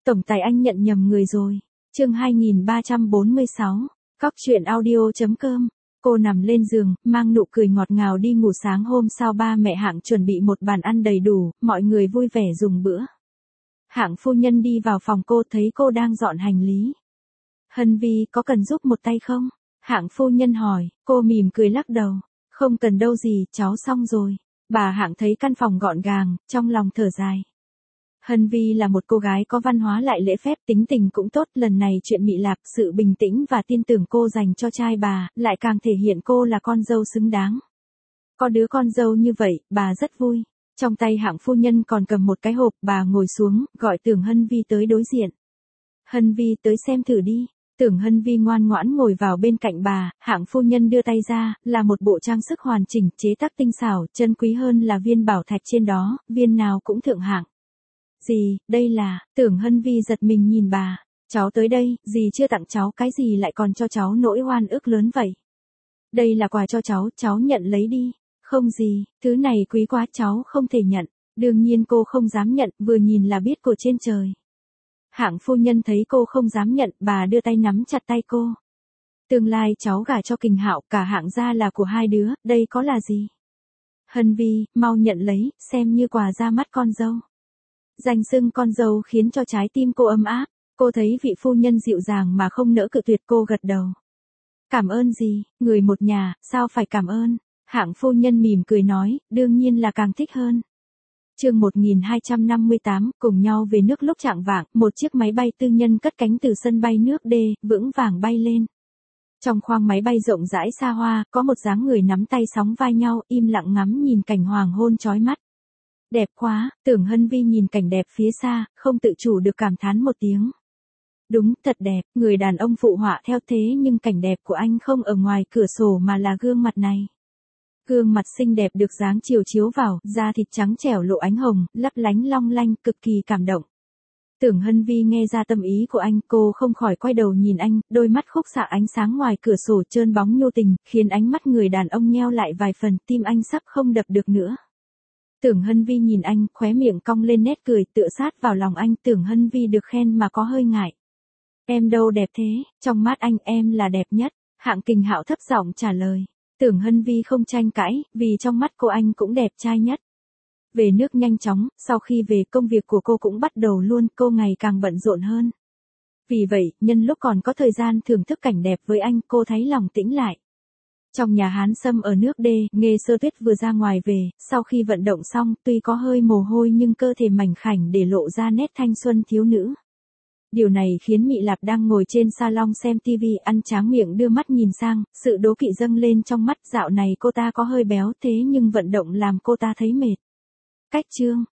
Tổng tài anh nhận nhầm người rồi. Chương 2346. Cóc truyện audio.com. Cô nằm lên giường, mang nụ cười ngọt ngào đi ngủ. Sáng hôm sau ba mẹ Hạng chuẩn bị một bàn ăn đầy đủ, mọi người vui vẻ dùng bữa. Hạng phu nhân đi vào phòng cô thấy cô đang dọn hành lý. Hân Vi có cần giúp một tay không? Hạng phu nhân hỏi, cô mỉm cười lắc đầu. Không cần đâu gì, cháu xong rồi. Bà Hạng thấy căn phòng gọn gàng, trong lòng thở dài. Hân Vi là một cô gái có văn hóa lại lễ phép, tính tình cũng tốt. Lần này chuyện Mị Lạp, sự bình tĩnh và tin tưởng cô dành cho trai bà, lại càng thể hiện cô là con dâu xứng đáng. Có đứa con dâu như vậy, bà rất vui. Trong tay Hạng phu nhân còn cầm một cái hộp, bà ngồi xuống, gọi Tưởng Hân Vi tới đối diện. Hân Vi tới xem thử đi. Tưởng Hân Vi ngoan ngoãn ngồi vào bên cạnh bà, Hạng phu nhân đưa tay ra, là một bộ trang sức hoàn chỉnh, chế tác tinh xảo, chân quý hơn là viên bảo thạch trên đó, viên nào cũng thượng hạng. Gì, đây là, Tưởng Hân Vi giật mình nhìn bà. Cháu tới đây, dì chưa tặng cháu cái gì lại còn cho cháu nỗi oan ức lớn vậy. Đây là quà cho cháu nhận lấy đi. Không gì, thứ này quý quá cháu không thể nhận. Đương nhiên cô không dám nhận, vừa nhìn là biết của trên trời. Hạng phu nhân thấy cô không dám nhận, bà đưa tay nắm chặt tay cô. Tương lai cháu gả cho Kình Hạo, cả Hạng gia là của hai đứa, đây có là gì? Hân Vi, mau nhận lấy, xem như quà ra mắt con dâu. Danh xưng con dâu khiến cho trái tim cô ấm áp, cô thấy vị phu nhân dịu dàng mà không nỡ cự tuyệt, cô gật đầu. Cảm ơn gì, người một nhà, sao phải cảm ơn? Hạng phu nhân mỉm cười nói, đương nhiên là càng thích hơn. Chương 1258, cùng nhau về nước. Lúc chạng vạng, một chiếc máy bay tư nhân cất cánh từ sân bay nước D, vững vàng bay lên. Trong khoang máy bay rộng rãi xa hoa, có một dáng người nắm tay sóng vai nhau, im lặng ngắm nhìn cảnh hoàng hôn chói mắt. Đẹp quá, Tưởng Hân Vi nhìn cảnh đẹp phía xa, không tự chủ được cảm thán một tiếng. Đúng, thật đẹp, người đàn ông phụ họa theo, thế nhưng cảnh đẹp của anh không ở ngoài cửa sổ mà là gương mặt này. Gương mặt xinh đẹp được dáng chiều chiếu vào, da thịt trắng trẻo lộ ánh hồng, lấp lánh long lanh, cực kỳ cảm động. Tưởng Hân Vi nghe ra tâm ý của anh, cô không khỏi quay đầu nhìn anh, đôi mắt khúc xạ ánh sáng ngoài cửa sổ trơn bóng nhu tình, khiến ánh mắt người đàn ông nheo lại vài phần, tim anh sắp không đập được nữa. Tưởng Hân Vi nhìn anh, khóe miệng cong lên nét cười, tựa sát vào lòng anh. Tưởng Hân Vi được khen mà có hơi ngại. Em đâu đẹp thế, trong mắt anh em là đẹp nhất. Hạng Kình Hạo thấp giọng trả lời. Tưởng Hân Vi không tranh cãi, vì trong mắt cô anh cũng đẹp trai nhất. Về nước nhanh chóng, sau khi về công việc của cô cũng bắt đầu luôn, cô ngày càng bận rộn hơn. Vì vậy, nhân lúc còn có thời gian thưởng thức cảnh đẹp với anh, cô thấy lòng tĩnh lại. Trong nhà Hán Sâm ở nước D, Nghê Sơ Tuyết vừa ra ngoài về, sau khi vận động xong, tuy có hơi mồ hôi nhưng cơ thể mảnh khảnh để lộ ra nét thanh xuân thiếu nữ. Điều này khiến Mị Lạp đang ngồi trên salon xem TV ăn tráng miệng đưa mắt nhìn sang, sự đố kỵ dâng lên trong mắt. Dạo này cô ta có hơi béo thế nhưng vận động làm cô ta thấy mệt. Cách chương